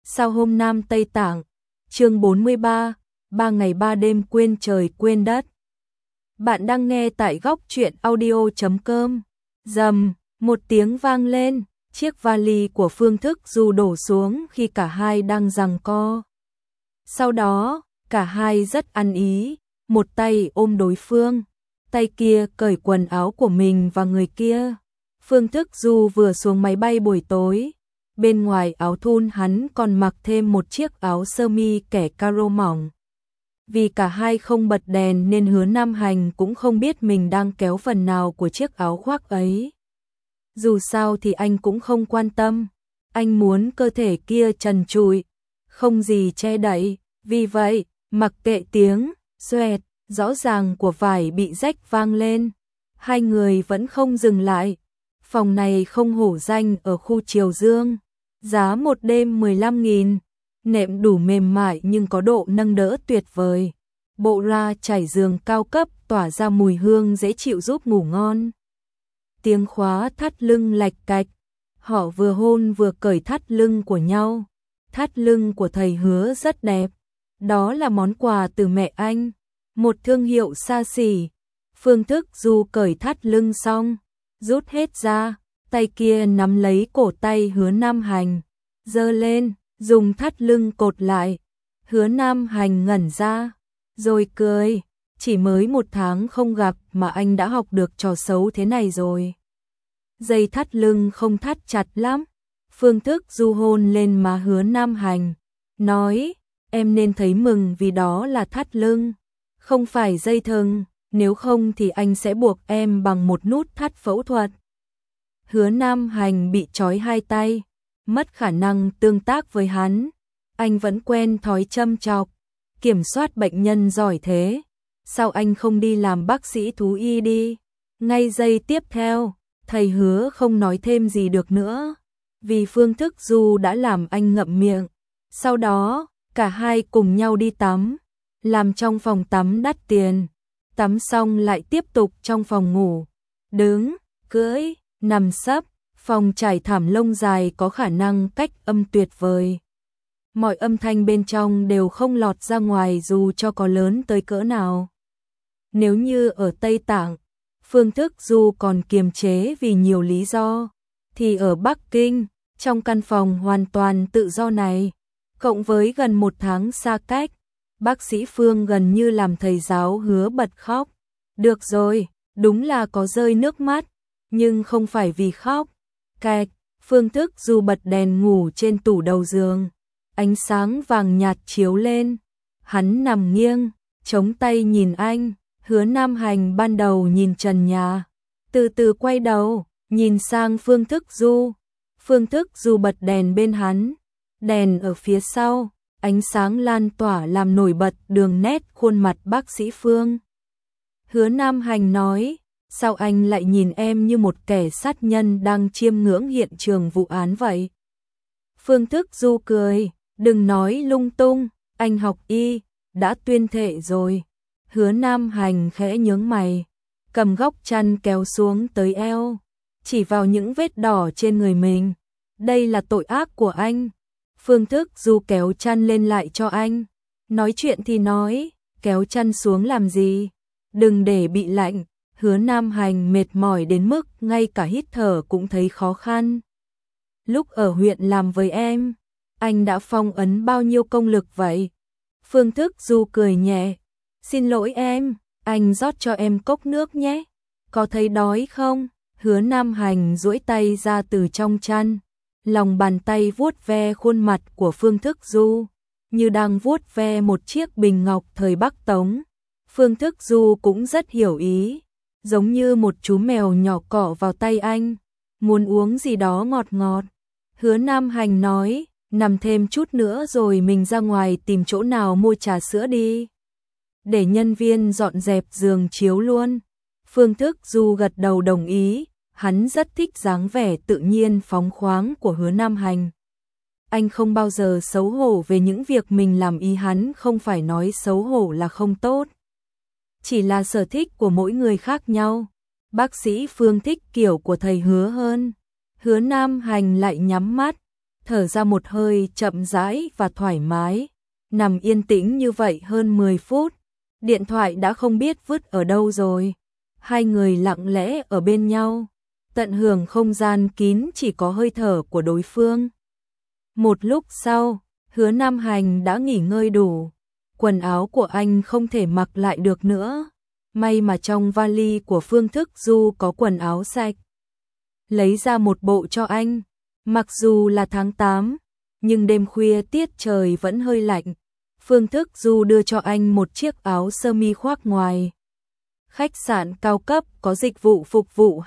Sao hôm Nam Tây Tạng, chương 43, 3 ngày 3 đêm quên trời quên đất. Bạn đang nghe tại góc truyện audio.com. Rầm, một tiếng vang lên, chiếc vali của Phương Thức Du đổ xuống khi cả hai đang giằng co. Sau đó, cả hai rất ăn ý, một tay ôm đối phương, tay kia cởi quần áo của mình và người kia. Phương Thức Du vừa xuống máy bay buổi tối, bên ngoài áo thun hắn còn mặc thêm một chiếc áo sơ mi kẻ caro mỏng. Vì cả hai không bật đèn nên Hứa Nam Hành cũng không biết mình đang kéo phần nào của chiếc áo khoác ấy. Dù sao thì anh cũng không quan tâm, anh muốn cơ thể kia trần trụi, không gì che đậy, vì vậy, mặc kệ tiếng xoẹt rõ ràng của vải bị rách vang lên, hai người vẫn không dừng lại. Phòng này không hổ danh ở khu Triều Dương, giá một đêm 15.000, nệm đủ mềm mại nhưng có độ nâng đỡ tuyệt vời. Bộ ra trải giường cao cấp tỏa ra mùi hương dễ chịu giúp ngủ ngon. Tiếng khóa thắt lưng lạch cạch, họ vừa hôn vừa cởi thắt lưng của nhau. Thắt lưng của thầy Hứa rất đẹp, đó là món quà từ mẹ anh, một thương hiệu xa xỉ. Phương Thức Du cởi thắt lưng xong, rút hết ra, tay kia nắm lấy cổ tay Hứa Nam Hành, giơ lên, dùng thắt lưng cột lại. Hứa Nam Hành ngẩn ra, rồi cười, chỉ mới 1 tháng không gặp mà anh đã học được trò xấu thế này rồi. Dây thắt lưng không thắt chặt lắm. Phương Thức Du hôn lên má Hứa Nam Hành, nói, em nên thấy mừng vì đó là thắt lưng, không phải dây thừng, nếu không thì anh sẽ buộc em bằng một nút thắt phẫu thuật. Hứa Nam Hành bị trói hai tay, mất khả năng tương tác với hắn, anh vẫn quen thói châm chọc, kiểm soát bệnh nhân giỏi thế, sao anh không đi làm bác sĩ thú y đi? Ngay giây tiếp theo, thầy Hứa không nói thêm gì được nữa, vì Phương Thức Du đã làm anh ngậm miệng. Sau đó, cả hai cùng nhau đi tắm, làm trong phòng tắm đắt tiền, tắm xong lại tiếp tục trong phòng ngủ, đứng, cưỡi, nằm sấp, phòng trải thảm lông dài có khả năng cách âm tuyệt vời. Mọi âm thanh bên trong đều không lọt ra ngoài dù cho có lớn tới cỡ nào. Nếu như ở Tây Tạng, Phương Thức Du còn kiềm chế vì nhiều lý do, thì ở Bắc Kinh, trong căn phòng hoàn toàn tự do này, cộng với gần 1 tháng xa cách, bác sĩ Phương gần như làm thầy giáo Hứa bật khóc. Được rồi, đúng là có rơi nước mắt, nhưng không phải vì khóc. Cạch, Phương Thức Du bật đèn ngủ trên tủ đầu giường, ánh sáng vàng nhạt chiếu lên, hắn nằm nghiêng, chống tay nhìn anh. Hứa Nam Hành ban đầu nhìn trần nhà, từ từ quay đầu, nhìn sang Phương Thức Du. Phương Thức Du bật đèn bên hắn, đèn ở phía sau, ánh sáng lan tỏa làm nổi bật đường nét khuôn mặt bác sĩ Phương. Hứa Nam Hành nói, sao anh lại nhìn em như một kẻ sát nhân đang chiêm ngưỡng hiện trường vụ án vậy? Phương Thức Du cười, đừng nói lung tung, anh học y, đã tuyên thệ rồi. Hứa Nam Hành khẽ nhướng mày, cầm góc chăn kéo xuống tới eo, chỉ vào những vết đỏ trên người mình. Đây là tội ác của anh. Phương Thức Du kéo chăn lên lại cho anh. Nói chuyện thì nói, kéo chăn xuống làm gì? Đừng để bị lạnh. Hứa Nam Hành mệt mỏi đến mức ngay cả hít thở cũng thấy khó khăn. Lúc ở huyện làm với em, anh đã phong ấn bao nhiêu công lực vậy? Phương Thức Du cười nhẹ. Xin lỗi em, anh rót cho em cốc nước nhé. Có thấy đói không? Hứa Nam Hành duỗi tay ra từ trong chăn, lòng bàn tay vuốt ve khuôn mặt của Phương Thức Du, như đang vuốt ve một chiếc bình ngọc thời Bắc Tống. Phương Thức Du cũng rất hiểu ý, giống như một chú mèo nhỏ cọ vào tay anh, muốn uống gì đó ngọt ngọt. Hứa Nam Hành nói, nằm thêm chút nữa rồi mình ra ngoài tìm chỗ nào mua trà sữa đi. Để nhân viên dọn dẹp giường chiếu luôn. Phương Thức Du gật đầu đồng ý, hắn rất thích dáng vẻ tự nhiên phóng khoáng của Hứa Nam Hành. Anh không bao giờ xấu hổ về những việc mình làm, ý hắn không phải nói xấu hổ là không tốt. Chỉ là sở thích của mỗi người khác nhau. Bác sĩ Phương thích kiểu của thầy Hứa hơn. Hứa Nam Hành lại nhắm mắt, thở ra một hơi chậm rãi và thoải mái, nằm yên tĩnh như vậy hơn 10 phút, điện thoại đã không biết vứt ở đâu rồi. Hai người lặng lẽ ở bên nhau, tận hưởng không gian kín chỉ có hơi thở của đối phương. Một lúc sau, Hứa Nam Hành đã nghỉ ngơi đủ, quần áo của anh không thể mặc lại được nữa. May mà trong vali của Phương Thức Du có quần áo sạch. Lấy ra một bộ cho anh, mặc dù là tháng 8, nhưng đêm khuya tiết trời vẫn hơi lạnh. Phương Thức Du đưa cho anh một chiếc áo sơ mi khoác ngoài. Khách sạn cao cấp có dịch vụ phục vụ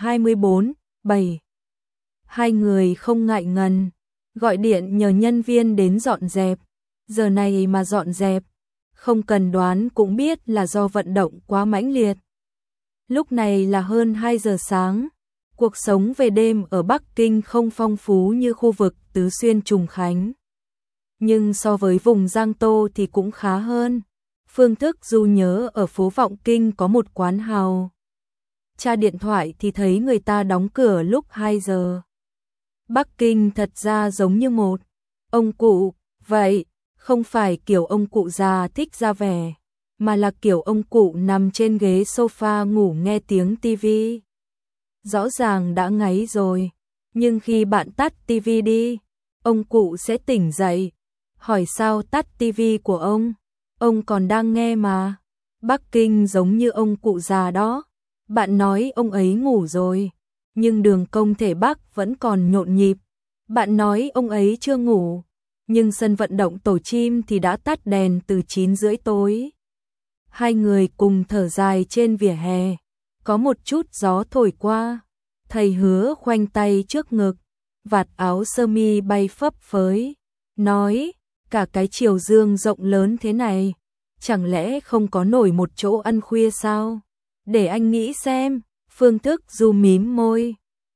24/7. Hai người không ngại ngần, gọi điện nhờ nhân viên đến dọn dẹp. Giờ này mà dọn dẹp, không cần đoán cũng biết là do vận động quá mãnh liệt. Lúc này là hơn 2 giờ sáng. Cuộc sống về đêm ở Bắc Kinh không phong phú như khu vực Tứ Xuyên Trùng Khánh. Nhưng so với vùng Giang Tô thì cũng khá hơn. Phương Thức Du nhớ ở phố Vọng Kinh có một quán hào. Tra điện thoại thì thấy người ta đóng cửa lúc 2 giờ. Bắc Kinh thật ra giống như một ông cụ, vậy không phải kiểu ông cụ già thích ra vẻ, mà là kiểu ông cụ nằm trên ghế sofa ngủ nghe tiếng tivi. Rõ ràng đã ngáy rồi, nhưng khi bạn tắt tivi đi, ông cụ sẽ tỉnh dậy. Hỏi sao tắt tivi của ông còn đang nghe mà. Bắc Kinh giống như ông cụ già đó. Bạn nói ông ấy ngủ rồi, nhưng đường Công Thể Bắc vẫn còn nhộn nhịp. Bạn nói ông ấy chưa ngủ, nhưng sân vận động Tổ Chim thì đã tắt đèn từ 9:30 tối. Hai người cùng thở dài trên vỉa hè, có một chút gió thổi qua. Thầy Hứa khoanh tay trước ngực, vạt áo sơ mi bay phấp phới, nói, cả cái Triều Dương rộng lớn thế này, chẳng lẽ không có nổi một chỗ ăn khuya sao? Để anh nghĩ xem. Phương Thức Du mím môi,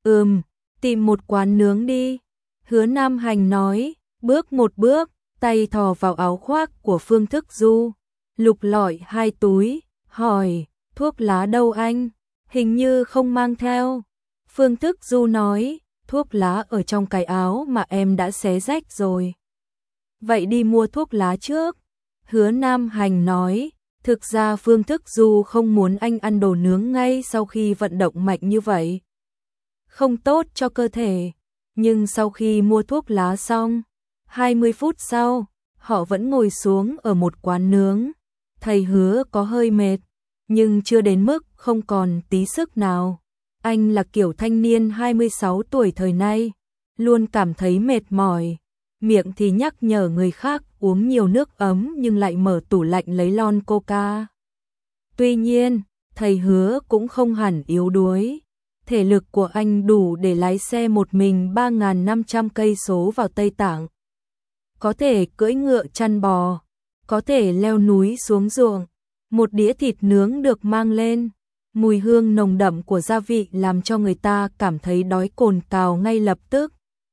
tìm một quán nướng đi. Hứa Nam Hành nói, bước một bước, tay thò vào áo khoác của Phương Thức Du, lục lọi 2 túi, hỏi, thuốc lá đâu anh? Hình như không mang theo. Phương Thức Du nói, thuốc lá ở trong cái áo mà em đã xé rách rồi. Vậy đi mua thuốc lá trước. Hứa Nam Hành nói, thực ra Phương Thức Du không muốn anh ăn đồ nướng ngay sau khi vận động mạnh như vậy. Không tốt cho cơ thể. Nhưng sau khi mua thuốc lá xong, 20 phút sau, họ vẫn ngồi xuống ở một quán nướng. Thầy Hứa có hơi mệt, nhưng chưa đến mức không còn tí sức nào. Anh là kiểu thanh niên 26 tuổi thời nay, luôn cảm thấy mệt mỏi. Miệng thì nhắc nhở người khác uống nhiều nước ấm nhưng lại mở tủ lạnh lấy lon coca. Tuy nhiên, thầy Hứa cũng không hẳn yếu đuối. Thể lực của anh đủ để lái xe một mình 3.500 cây số vào Tây Tạng. Có thể cưỡi ngựa chăn bò, có thể leo núi xuống ruộng. Một đĩa thịt nướng được mang lên, mùi hương nồng đậm của gia vị làm cho người ta cảm thấy đói cồn cào ngay lập tức.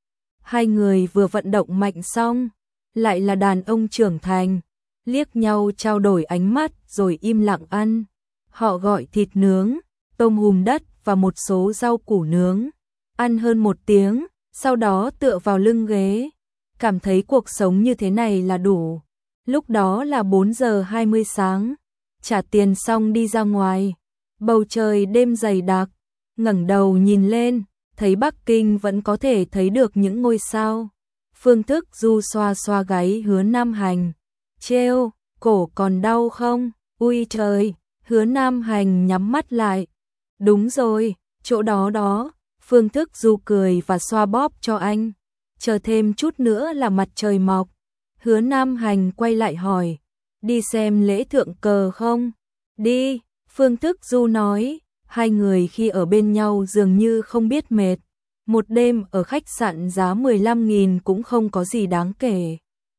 Hai người vừa vận động mạnh xong, lại là đàn ông trưởng thành, liếc nhau trao đổi ánh mắt rồi im lặng ăn. Họ gọi thịt nướng, tôm hùm đất và một số rau củ nướng. Ăn hơn 1 tiếng, sau đó tựa vào lưng ghế, cảm thấy cuộc sống như thế này là đủ. Lúc đó là 4 giờ 20 sáng, trả tiền xong đi ra ngoài. Bầu trời đêm dày đặc, ngẩng đầu nhìn lên, thấy Bắc Kinh vẫn có thể thấy được những ngôi sao. Phương Thức Du xoa xoa gáy Hứa Nam Hành, trêu, cổ còn đau không? Ui trời, Hứa Nam Hành nhắm mắt lại. Đúng rồi, chỗ đó đó. Phương Thức Du cười và xoa bóp cho anh. Chờ thêm chút nữa là mặt trời mọc. Hứa Nam Hành quay lại hỏi, đi xem lễ thượng cờ không? Đi, Phương Thức Du nói. Hai người khi ở bên nhau dường như không biết mệt. Một đêm ở khách sạn giá 15.000 cũng không có gì đáng kể.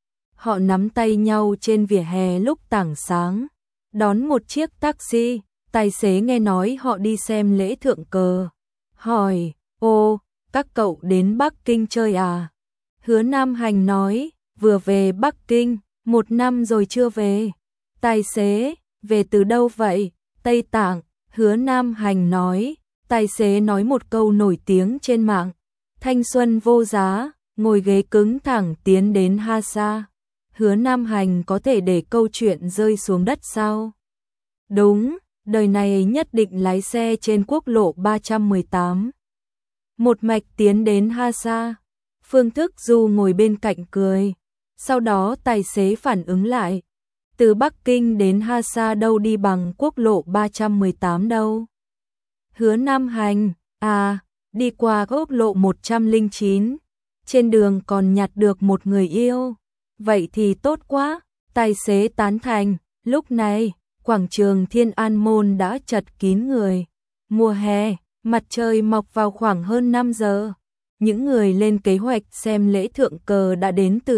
Họ nắm tay nhau trên vỉa hè lúc tảng sáng, đón một chiếc taxi. Tài xế nghe nói họ đi xem lễ thượng cờ, hỏi, ô, các cậu đến Bắc Kinh chơi à? Hứa Nam Hành nói, vừa về Bắc Kinh, 1 năm rồi chưa về. Tài xế, về từ đâu vậy? Tây Tạng. Hứa Nam Hành nói. Tài xế nói một câu nổi tiếng trên mạng, thanh xuân vô giá, ngồi ghế cứng thẳng tiến đến Hasa. Hứa Nam Hành có thể để câu chuyện rơi xuống đất sao? Đúng, đời này nhất định lái xe trên quốc lộ 318. Một mạch tiến đến Hasa. Phương Thức Du ngồi bên cạnh cười. Sau đó tài xế phản ứng lại. Từ Bắc Kinh đến Hasa đâu đi bằng quốc lộ 318 đâu. Hứa Nam Hành, đi qua quốc lộ 109. Trên đường còn nhặt được một người yêu. Vậy thì tốt quá, tài xế tán thành. Lúc này, quảng trường Thiên An Môn đã chật kín người. Mùa hè, mặt trời mọc vào khoảng hơn 5 giờ. Những người lên kế hoạch xem lễ thượng cờ đã đến từ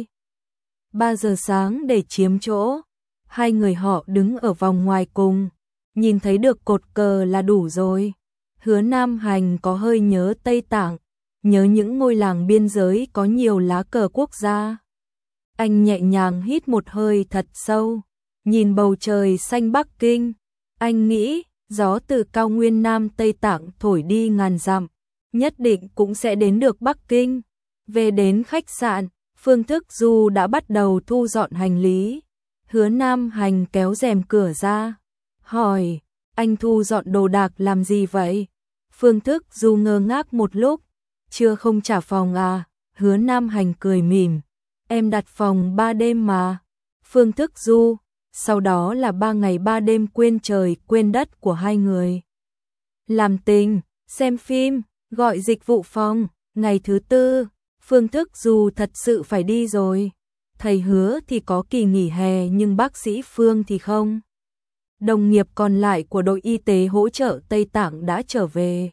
2-3 giờ sáng để chiếm chỗ. Hai người họ đứng ở vòng ngoài cùng, nhìn thấy được cột cờ là đủ rồi. Hứa Nam Hành có hơi nhớ Tây Tạng, nhớ những ngôi làng biên giới có nhiều lá cờ quốc gia. Anh nhẹ nhàng hít một hơi thật sâu, nhìn bầu trời xanh Bắc Kinh. Anh nghĩ, gió từ cao nguyên Nam Tây Tạng thổi đi ngàn dặm, nhất định cũng sẽ đến được Bắc Kinh. Về đến khách sạn, Phương Thức Du đã bắt đầu thu dọn hành lý. Hứa Nam Hành kéo rèm cửa ra, hỏi, anh thu dọn đồ đạc làm gì vậy? Phương Thức Du ngơ ngác một lúc, chưa không trả phòng à? Hứa Nam Hành cười mỉm, em đặt phòng 3 đêm mà. Phương Thức Du, sau đó là 3 ngày 3 đêm quên trời quên đất của hai người. Làm tình, xem phim, gọi dịch vụ phòng. Ngày thứ 4, Phương Thức Du thật sự phải đi rồi. Thầy Hứa thì có kỳ nghỉ hè nhưng bác sĩ Phương thì không. Đồng nghiệp còn lại của đội y tế hỗ trợ Tây Tạng đã trở về.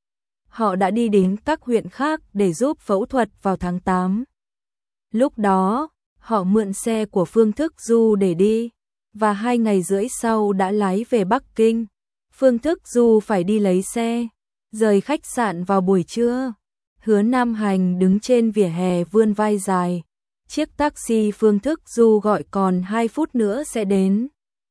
Họ đã đi đến các huyện khác để giúp phẫu thuật vào tháng 8. Lúc đó, họ mượn xe của Phương Thức Du để đi, và 2 ngày rưỡi sau đã lái về Bắc Kinh. Phương Thức Du phải đi lấy xe, rời khách sạn vào buổi trưa. Hứa Nam Hành đứng trên vỉa hè vươn vai dài. Chiếc taxi Phương Thức Du gọi còn 2 phút nữa sẽ đến.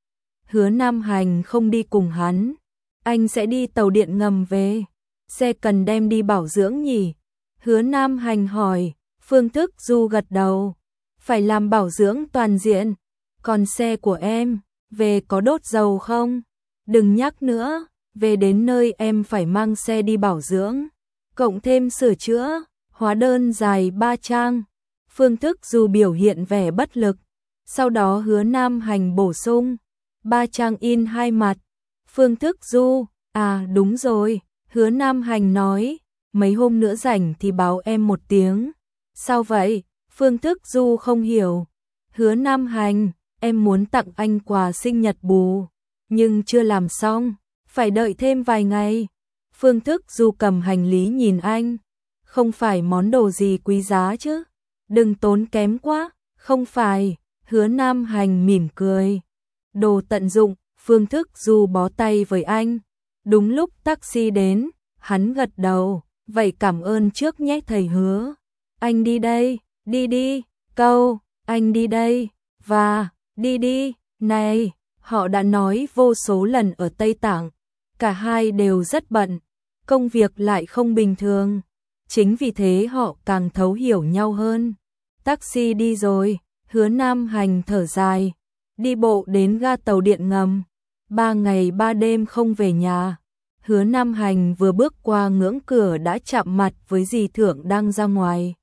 Hứa Nam Hành không đi cùng hắn, anh sẽ đi tàu điện ngầm về. Xe cần đem đi bảo dưỡng nhỉ? Hứa Nam Hành hỏi. Phương Thức Du gật đầu. Phải làm bảo dưỡng toàn diện. Còn xe của em, về có đốt dầu không? Đừng nhắc nữa, về đến nơi em phải mang xe đi bảo dưỡng. Cộng thêm sửa chữa, hóa đơn dài 3 trang. Phương Thức Du biểu hiện vẻ bất lực. Sau đó Hứa Nam Hành bổ sung, 3 trang in 2 mặt. Phương Thức Du, đúng rồi. Hứa Nam Hành nói, mấy hôm nữa rảnh thì báo em một tiếng. Sao vậy? Phương Thức Du không hiểu. Hứa Nam Hành, em muốn tặng anh quà sinh nhật bù, nhưng chưa làm xong, phải đợi thêm vài ngày. Phương Thức Du cầm hành lý nhìn anh. Không phải món đồ gì quý giá chứ? Đừng tốn kém quá. Không phải. Hứa Nam Hành mỉm cười. Đồ tận dụng. Phương Thức Du bó tay với anh. Đúng lúc taxi đến, hắn gật đầu. Vậy cảm ơn trước nhé thầy Hứa. Anh đi đây, đi đi. Câu, anh đi đây. Và, đi đi. Này, họ đã nói vô số lần ở Tây Tạng. Cả hai đều rất bận. Công việc lại không bình thường. Chính vì thế họ càng thấu hiểu nhau hơn. Taxi đi rồi, Hứa Nam Hành thở dài. Đi bộ đến ga tàu điện ngầm. 3 ngày 3 đêm không về nhà. Hứa Nam Hành vừa bước qua ngưỡng cửa đã chạm mặt với dì Thượng đang ra ngoài.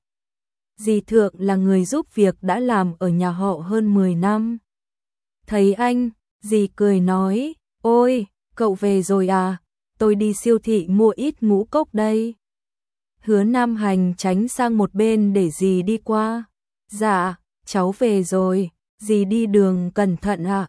Dì Thượng là người giúp việc đã làm ở nhà họ hơn 10 năm. Thấy anh, dì cười nói, ôi, cậu về rồi à, tôi đi siêu thị mua ít ngũ cốc đây. Hứa Nam Hành tránh sang một bên để dì đi qua. Dạ, cháu về rồi, dì đi đường cẩn thận ạ.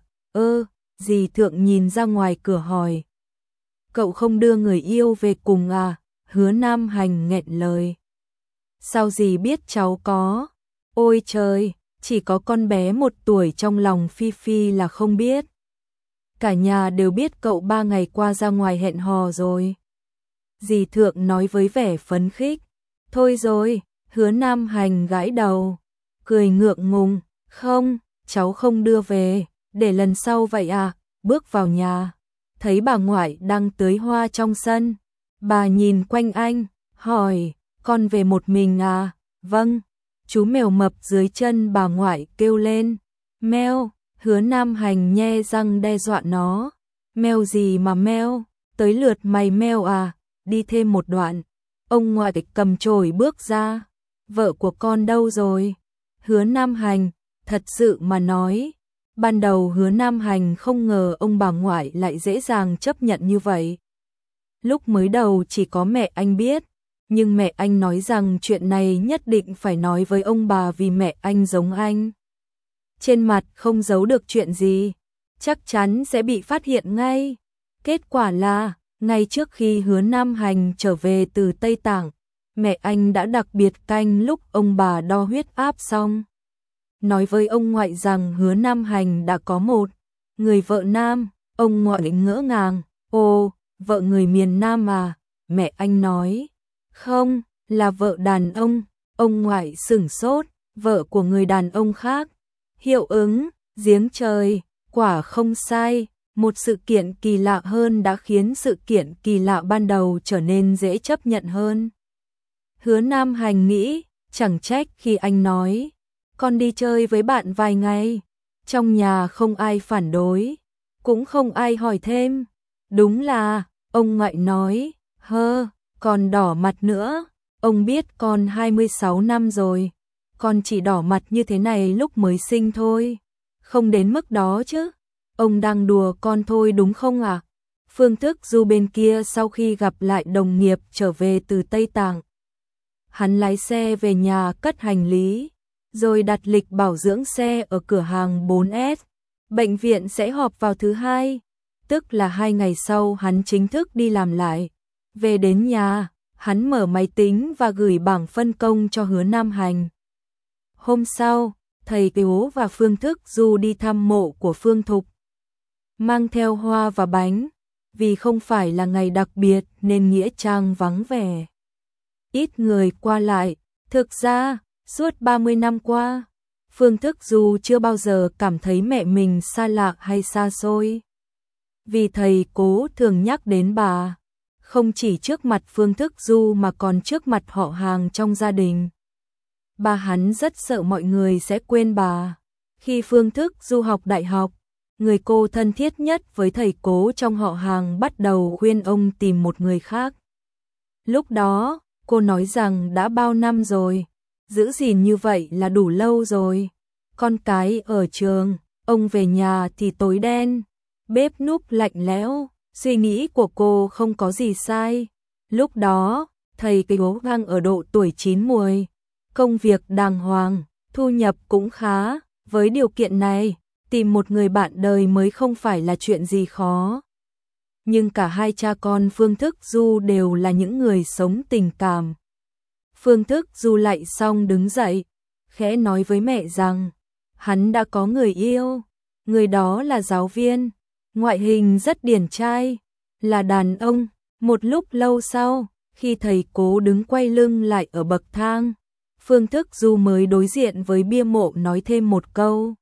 Dì Thượng nhìn ra ngoài cửa hỏi. Cậu không đưa người yêu về cùng à? Hứa Nam Hành nghẹn lời. Sao dì biết cháu có? Ôi trời, chỉ có con bé 1 tuổi trong lòng Phi Phi là không biết. Cả nhà đều biết cậu 3 ngày qua ra ngoài hẹn hò rồi. Dì Thượng nói với vẻ phấn khích. Thôi rồi, Hứa Nam Hành gãi đầu, cười ngượng ngùng. Không, cháu không đưa về, để lần sau vậy à. Bước vào nhà, thấy bà ngoại đang tưới hoa trong sân. Bà nhìn quanh anh, hỏi, con về một mình à? Vâng, chú mèo mập dưới chân bà ngoại kêu lên. Meo, Hứa Nam Hành nhe răng đe dọa nó. Meo gì mà meo, tới lượt mày meo à, đi thêm một đoạn. Ông ngoại cầm chổi bước ra. Vợ của con đâu rồi? Hứa Nam Hành, thật sự mà nói. Ban đầu Hứa Nam Hành không ngờ ông bà ngoại lại dễ dàng chấp nhận như vậy. Lúc mới đầu chỉ có mẹ anh biết, nhưng mẹ anh nói rằng chuyện này nhất định phải nói với ông bà vì mẹ anh giống anh. Trên mặt không giấu được chuyện gì, chắc chắn sẽ bị phát hiện ngay. Kết quả là, ngay trước khi Hứa Nam Hành trở về từ Tây Tạng, mẹ anh đã đặc biệt canh lúc ông bà đo huyết áp xong. Nói với ông ngoại rằng Hứa Nam Hành đã có một người vợ nam, ông ngoại ngỡ ngàng, ồ, vợ người miền Nam à, mẹ anh nói, không, là vợ đàn ông ngoại sửng sốt, vợ của người đàn ông khác, hiệu ứng, giếng trời, quả không sai, một sự kiện kỳ lạ hơn đã khiến sự kiện kỳ lạ ban đầu trở nên dễ chấp nhận hơn. Hứa Nam Hành nghĩ, chẳng trách khi anh nói, con đi chơi với bạn vài ngày, trong nhà không ai phản đối, cũng không ai hỏi thêm, đúng là, ông ngoại nói, còn đỏ mặt nữa, ông biết con 26 năm rồi, con chỉ đỏ mặt như thế này lúc mới sinh thôi, không đến mức đó chứ, ông đang đùa con thôi đúng không ạ? Phương Thức Du bên kia sau khi gặp lại đồng nghiệp trở về từ Tây Tạng, hắn lái xe về nhà cất hành lý, rồi đặt lịch bảo dưỡng xe ở cửa hàng 4S. Bệnh viện sẽ họp vào thứ Hai, tức là 2 ngày sau hắn chính thức đi làm lại. Về đến nhà, hắn mở máy tính và gửi bảng phân công cho Hứa Nam Hành. Hôm sau, thầy Tiếu và Phương Thức Du đi thăm mộ của Phương Thục. Mang theo hoa và bánh, vì không phải là ngày đặc biệt nên nghĩa trang vắng vẻ. Ít người qua lại, thực ra, suốt 30 năm qua, Phương Thức Du chưa bao giờ cảm thấy mẹ mình xa lạ hay xa xôi. Vì thầy cố thường nhắc đến bà, không chỉ trước mặt Phương Thức Du mà còn trước mặt họ hàng trong gia đình. Bà hắn rất sợ mọi người sẽ quên bà. Khi Phương Thức Du học đại học, người cô thân thiết nhất với thầy cố trong họ hàng bắt đầu khuyên ông tìm một người khác. Lúc đó, cô nói rằng đã bao năm rồi, giữ gìn như vậy là đủ lâu rồi. Con cái ở trường, ông về nhà thì tối đen, bếp núc lạnh lẽo, suy nghĩ của cô không có gì sai. Lúc đó, thầy cố đang ở độ tuổi chín muồi, công việc đàng hoàng, thu nhập cũng khá, với điều kiện này, tìm một người bạn đời mới không phải là chuyện gì khó. Nhưng cả hai cha con Phương Thức Du đều là những người sống tình cảm. Phương Thức Du lại xong đứng dậy, khẽ nói với mẹ rằng, hắn đã có người yêu, người đó là giáo viên, ngoại hình rất điển trai, là đàn ông. Một lúc lâu sau, khi thầy cố đứng quay lưng lại ở bậc thang, Phương Thức Du mới đối diện với bia mộ nói thêm một câu.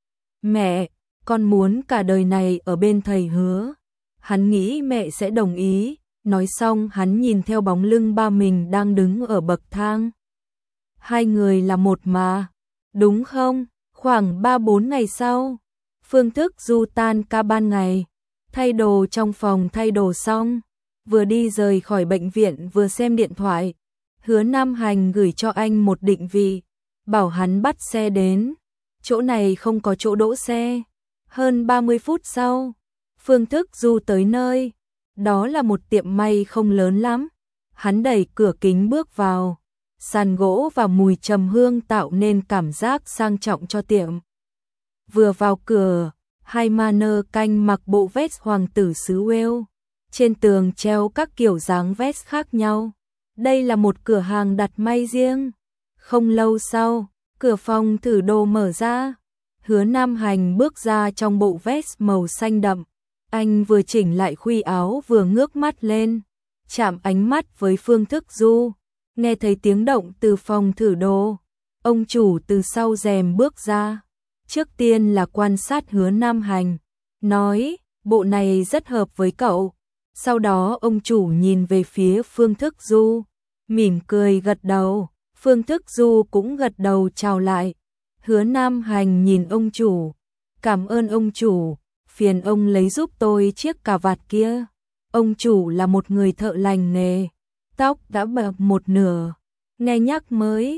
Mẹ, con muốn cả đời này ở bên thầy Hứa. Hắn nghĩ mẹ sẽ đồng ý, nói xong hắn nhìn theo bóng lưng ba mình đang đứng ở bậc thang. Hai người là một mà, đúng không? Khoảng 3-4 ngày sau, Phương Thức Du tan ca ban ngày, thay đồ trong phòng thay đồ xong, vừa đi rời khỏi bệnh viện vừa xem điện thoại. Hứa Nam Hành gửi cho anh một định vị, bảo hắn bắt xe đến, chỗ này không có chỗ đỗ xe. Hơn 30 phút sau, Phương Thức Du tới nơi, đó là một tiệm may không lớn lắm. Hắn đẩy cửa kính bước vào, sàn gỗ và mùi trầm hương tạo nên cảm giác sang trọng cho tiệm. Vừa vào cửa, hai mannequin mặc bộ vest hoàng tử xứ Wales, trên tường treo các kiểu dáng vest khác nhau. Đây là một cửa hàng đặt may riêng. Không lâu sau, cửa phòng thử đồ mở ra. Hứa Nam Hành bước ra trong bộ vest màu xanh đậm. Anh vừa chỉnh lại khuy áo vừa ngước mắt lên, chạm ánh mắt với Phương Thức Du. Nghe thấy tiếng động từ phòng thử đồ, ông chủ từ sau rèm bước ra. Trước tiên là quan sát Hứa Nam Hành, nói, bộ này rất hợp với cậu. Sau đó ông chủ nhìn về phía Phương Thức Du, mỉm cười gật đầu. Phương Thức Du cũng gật đầu chào lại. Hứa Nam Hành nhìn ông chủ. Cảm ơn ông chủ, phiền ông lấy giúp tôi chiếc cà vạt kia. Ông chủ là một người thợ lành nghề, tóc đã bạc một nửa. Nghe nhắc mới,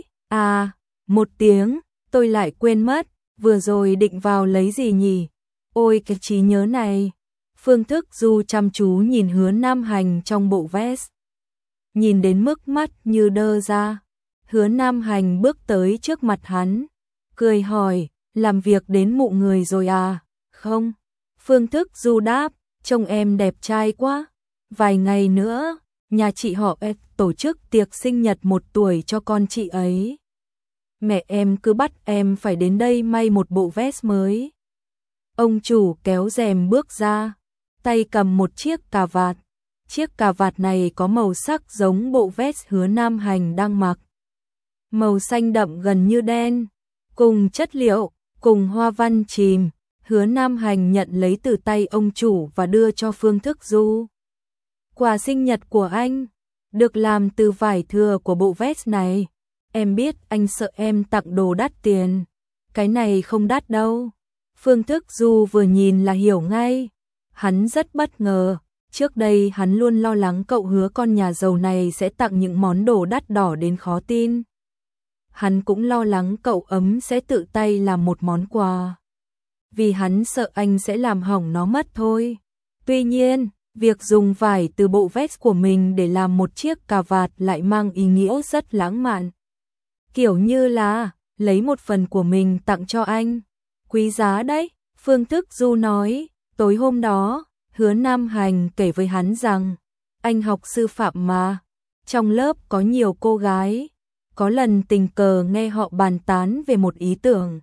một tiếng, tôi lại quên mất, vừa rồi định vào lấy gì nhỉ? Ôi cái trí nhớ này. Phương Thức Du chăm chú nhìn Hứa Nam Hành trong bộ vest. Nhìn đến mức mắt như đơ ra. Hứa Nam Hành bước tới trước mặt hắn, cười hỏi, làm việc đến mụ người rồi à? Không. Phương Thức Du đáp, trông em đẹp trai quá. Vài ngày nữa, nhà chị họ tổ chức tiệc sinh nhật 1 tuổi cho con chị ấy. Mẹ em cứ bắt em phải đến đây may một bộ vest mới. Ông chủ kéo rèm bước ra, tay cầm một chiếc cà vạt. Chiếc cà vạt này có màu sắc giống bộ vest Hứa Nam Hành đang mặc. Màu xanh đậm gần như đen, cùng chất liệu, cùng hoa văn chìm. Hứa Nam Hành nhận lấy từ tay ông chủ và đưa cho Phương Thức Du. Quà sinh nhật của anh, được làm từ vải thừa của bộ vest này. Em biết anh sợ em tặng đồ đắt tiền. Cái này không đắt đâu. Phương Thức Du vừa nhìn là hiểu ngay. Hắn rất bất ngờ. Trước đây hắn luôn lo lắng cậu Hứa con nhà giàu này sẽ tặng những món đồ đắt đỏ đến khó tin. Hắn cũng lo lắng cậu Ấm sẽ tự tay làm một món quà. Vì hắn sợ anh sẽ làm hỏng nó mất thôi. Tuy nhiên, việc dùng vải từ bộ vest của mình để làm một chiếc cà vạt lại mang ý nghĩa rất lãng mạn. Kiểu như là, lấy một phần của mình tặng cho anh. Quý giá đấy, Phương Thức Du nói. Tối hôm đó, Hứa Nam Hành kể với hắn rằng, anh học sư phạm mà. Trong lớp có nhiều cô gái. Có lần tình cờ nghe họ bàn tán về một ý tưởng.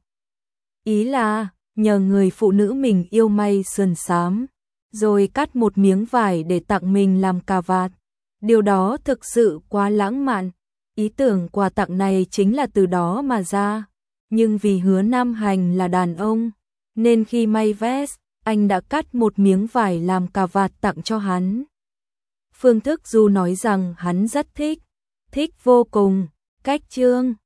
Ý là, nhờ người phụ nữ mình yêu may sườn xám, rồi cắt một miếng vải để tặng mình làm cà vạt. Điều đó thực sự quá lãng mạn. Ý tưởng quà tặng này chính là từ đó mà ra. Nhưng vì Hứa Nam Hành là đàn ông, nên khi may vest, anh đã cắt một miếng vải làm cà vạt tặng cho hắn. Phương Thức Du nói rằng hắn rất thích vô cùng. Cách chương